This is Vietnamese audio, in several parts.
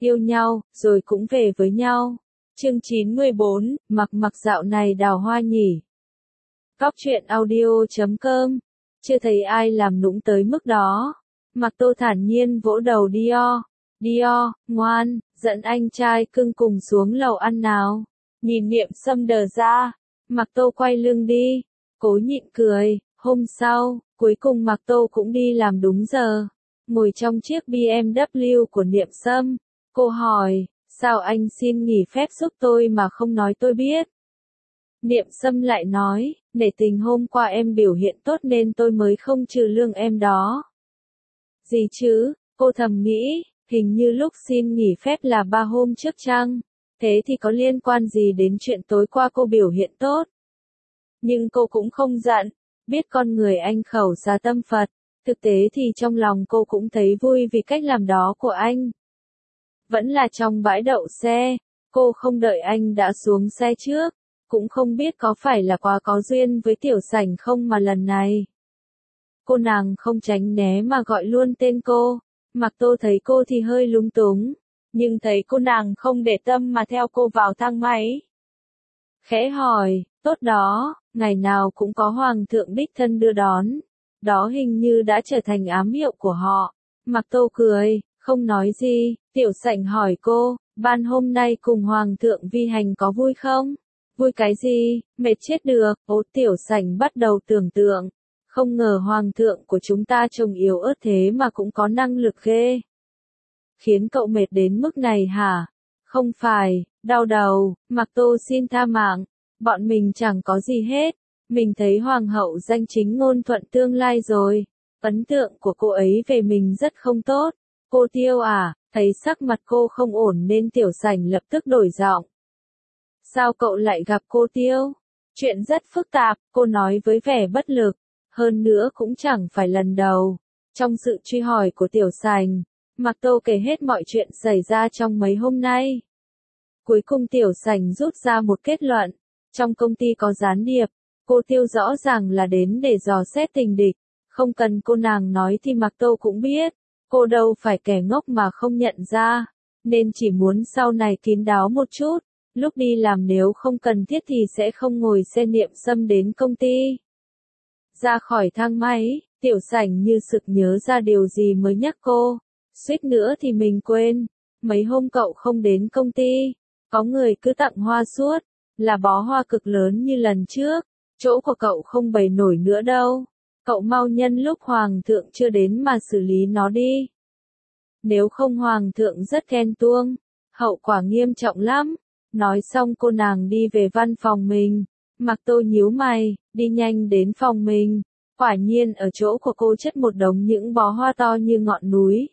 yêu nhau, rồi cũng về với nhau. Chương 94, mặc dạo này đào hoa nhỉ. Cóc truyện audio.com. Chưa thấy ai làm nũng tới mức đó. Mặc Tô thản nhiên vỗ đầu Dior, ngoan, dẫn anh trai cưng cùng xuống lầu ăn nào. Nhìn Niệm Sâm đờ ra, Mặc Tô quay lưng đi, cố nhịn cười. Hôm sau, cuối cùng Mặc Tô cũng đi làm đúng giờ. Ngồi trong chiếc BMW của Niệm Sâm, cô hỏi, sao anh xin nghỉ phép giúp tôi mà không nói tôi biết? Niệm Sâm lại nói, nể tình hôm qua em biểu hiện tốt nên tôi mới không trừ lương em đó. Gì chứ, cô thầm nghĩ, hình như lúc xin nghỉ phép là 3 hôm trước chăng? Thế thì có liên quan gì đến chuyện tối qua cô biểu hiện tốt? Nhưng cô cũng không giận, biết con người anh khẩu xá tâm Phật, thực tế thì trong lòng cô cũng thấy vui vì cách làm đó của anh. Vẫn là trong bãi đậu xe, cô không đợi anh đã xuống xe trước, cũng không biết có phải là quá có duyên với Tiểu Sảnh không mà lần này. Cô nàng không tránh né mà gọi luôn tên cô, Mặc Tô thấy cô thì hơi lúng túng, nhưng thấy cô nàng không để tâm mà theo cô vào thang máy. Khẽ hỏi, tốt đó, ngày nào cũng có hoàng thượng đích thân đưa đón, đó hình như đã trở thành ám hiệu của họ. Mặc Tô cười, không nói gì. Tiểu Sảnh hỏi cô, ban hôm nay cùng hoàng thượng vi hành có vui không? Vui cái gì, mệt chết được. Tiểu Sảnh bắt đầu tưởng tượng, không ngờ hoàng thượng của chúng ta trông yếu ớt thế mà cũng có năng lực ghê. Khiến cậu mệt đến mức này hả? Không phải, đau đầu. Mặc Tô xin tha mạng, bọn mình chẳng có gì hết. Mình thấy hoàng hậu danh chính ngôn thuận tương lai rồi. Ấn tượng của cô ấy về mình rất không tốt. Cô Tiêu à, thấy sắc mặt cô không ổn nên Tiểu Sảnh lập tức đổi giọng. Sao cậu lại gặp cô Tiêu? Chuyện rất phức tạp, cô nói với vẻ bất lực. Hơn nữa cũng chẳng phải lần đầu. Trong sự truy hỏi của Tiểu Sảnh, Mặc Tô kể hết mọi chuyện xảy ra trong mấy hôm nay. Cuối cùng Tiểu Sảnh rút ra một kết luận. Trong công ty có gián điệp, cô Tiêu rõ ràng là đến để dò xét tình địch. Không cần cô nàng nói thì Mặc Tô cũng biết. Cô đâu phải kẻ ngốc mà không nhận ra, nên chỉ muốn sau này kín đáo một chút, lúc đi làm nếu không cần thiết thì sẽ không ngồi xe Niệm Sâm đến công ty. Ra khỏi thang máy, Tiểu Sảnh như sực nhớ ra điều gì mới nhắc cô, suýt nữa thì mình quên, mấy hôm cậu không đến công ty, có người cứ tặng hoa suốt, là bó hoa cực lớn như lần trước, chỗ của cậu không bày nổi nữa đâu. Cậu mau nhân lúc hoàng thượng chưa đến mà xử lý nó đi. Nếu không hoàng thượng rất ghen tuông, hậu quả nghiêm trọng lắm. Nói xong cô nàng đi về văn phòng mình. Mặc Tô nhíu mày, đi nhanh đến phòng mình. Quả nhiên ở chỗ của cô chất một đống những bó hoa to như ngọn núi.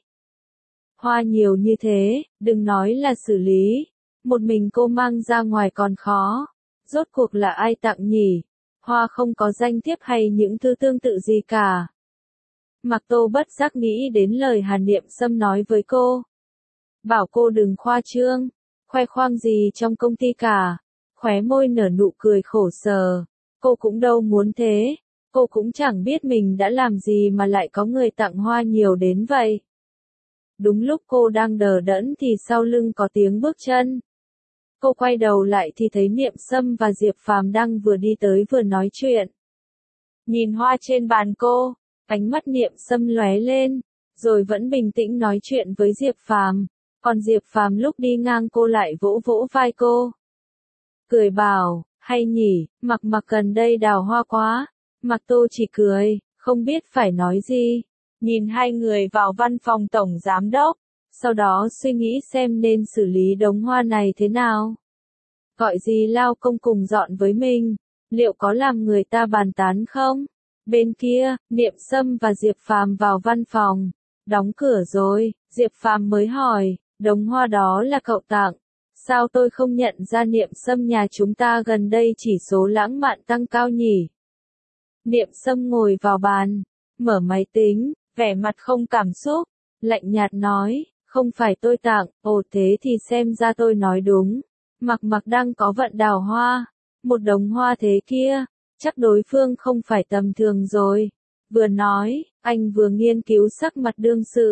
Hoa nhiều như thế, đừng nói là xử lý. Một mình cô mang ra ngoài còn khó. Rốt cuộc là ai tặng nhỉ? Hoa không có danh thiếp hay những thứ tương tự gì cả. Mặc Tô bất giác nghĩ đến lời Hàn Niệm Sâm nói với cô. Bảo cô đừng khoa trương, khoe khoang gì trong công ty cả. Khóe môi nở nụ cười khổ sở. Cô cũng đâu muốn thế. Cô cũng chẳng biết mình đã làm gì mà lại có người tặng hoa nhiều đến vậy. Đúng lúc cô đang đờ đẫn thì sau lưng có tiếng bước chân. Cô quay đầu lại thì thấy Niệm Sâm và Diệp Phàm đang vừa đi tới vừa nói chuyện. Nhìn hoa trên bàn cô, ánh mắt Niệm Sâm lóe lên, rồi vẫn bình tĩnh nói chuyện với Diệp Phàm, còn Diệp Phàm lúc đi ngang cô lại vỗ vỗ vai cô. Cười bảo, hay nhỉ, Mặc gần đây đào hoa quá. Mặc Tô chỉ cười, không biết phải nói gì. Nhìn hai người vào văn phòng tổng giám đốc, sau đó suy nghĩ xem nên xử lý đống hoa này thế nào. Gọi gì lao công cùng dọn với mình, liệu có làm người ta bàn tán không? Bên kia, Niệm Sâm và Diệp Phàm vào văn phòng, đóng cửa rồi, Diệp Phàm mới hỏi, đống hoa đó là cậu tặng, sao tôi không nhận ra Niệm Sâm nhà chúng ta gần đây chỉ số lãng mạn tăng cao nhỉ? Niệm Sâm ngồi vào bàn, mở máy tính, vẻ mặt không cảm xúc, lạnh nhạt nói, không phải tôi tặng, thế thì xem ra tôi nói đúng. Mặc đang có vận đào hoa, một đống hoa thế kia, chắc đối phương không phải tầm thường rồi. Vừa nói, anh vừa nghiên cứu sắc mặt đương sự,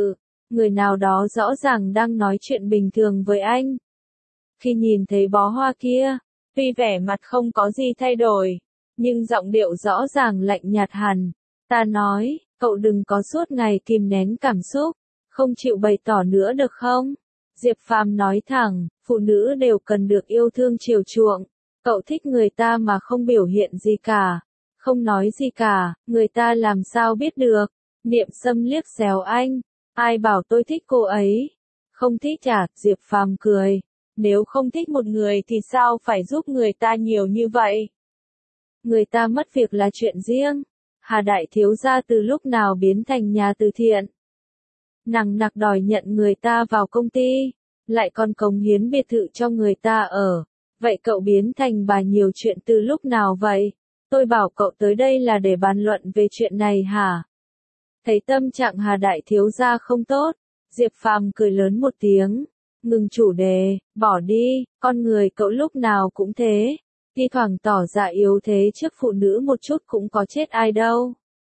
người nào đó rõ ràng đang nói chuyện bình thường với anh. Khi nhìn thấy bó hoa kia, tuy vẻ mặt không có gì thay đổi, nhưng giọng điệu rõ ràng lạnh nhạt hẳn. Ta nói, cậu đừng có suốt ngày kìm nén cảm xúc, không chịu bày tỏ nữa được không? Diệp Phàm nói thẳng, phụ nữ đều cần được yêu thương chiều chuộng. Cậu thích người ta mà không biểu hiện gì cả, không nói gì cả, người ta làm sao biết được? Niệm Sâm liếc xéo anh, ai bảo tôi thích cô ấy? Không thích à? Diệp Phàm cười, nếu không thích một người thì sao phải giúp người ta nhiều như vậy? Người ta mất việc là chuyện riêng. Hà đại thiếu gia từ lúc nào biến thành nhà từ thiện? Nằng nặc đòi nhận người ta vào công ty, lại còn cống hiến biệt thự cho người ta ở. Vậy cậu biến thành bà nhiều chuyện từ lúc nào vậy? Tôi bảo cậu tới đây là để bàn luận về chuyện này hả? Thấy tâm trạng Hà đại thiếu gia không tốt, Diệp Phàm cười lớn một tiếng, ngừng chủ đề, bỏ đi, con người cậu lúc nào cũng thế, thi thoảng tỏ ra yếu thế trước phụ nữ một chút cũng có chết ai đâu.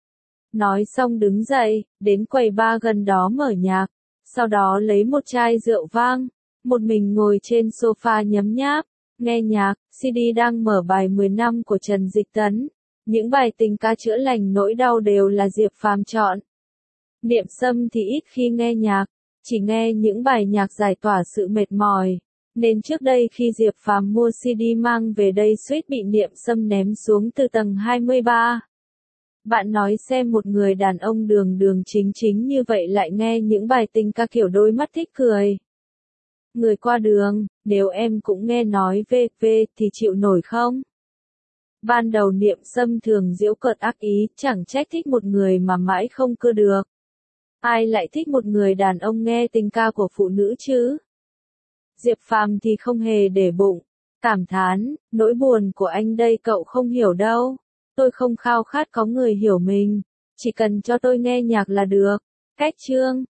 Nói xong đứng dậy, đến quầy bar gần đó mở nhạc, sau đó lấy một chai rượu vang, một mình ngồi trên sofa nhấm nháp, nghe nhạc. CD đang mở bài 10 năm của Trần Dịch Tấn, những bài tình ca chữa lành nỗi đau đều là Diệp Phàm chọn. Niệm Sâm thì ít khi nghe nhạc, chỉ nghe những bài nhạc giải tỏa sự mệt mỏi, nên trước đây khi Diệp Phàm mua CD mang về đây suýt bị Niệm Sâm ném xuống từ tầng 23. Bạn nói xem, một người đàn ông đường đường chính chính như vậy lại nghe những bài tình ca kiểu đôi mắt thích cười. Người qua đường, nếu em cũng nghe nói về thì chịu nổi không? Ban đầu Niệm Sâm thường giễu cợt ác ý, chẳng trách thích một người mà mãi không cưa được. Ai lại thích một người đàn ông nghe tình ca của phụ nữ chứ? Diệp Phàm thì không hề để bụng, cảm thán, nỗi buồn của anh đây cậu không hiểu đâu. Tôi không khao khát có người hiểu mình, chỉ cần cho tôi nghe nhạc là được. Cách chương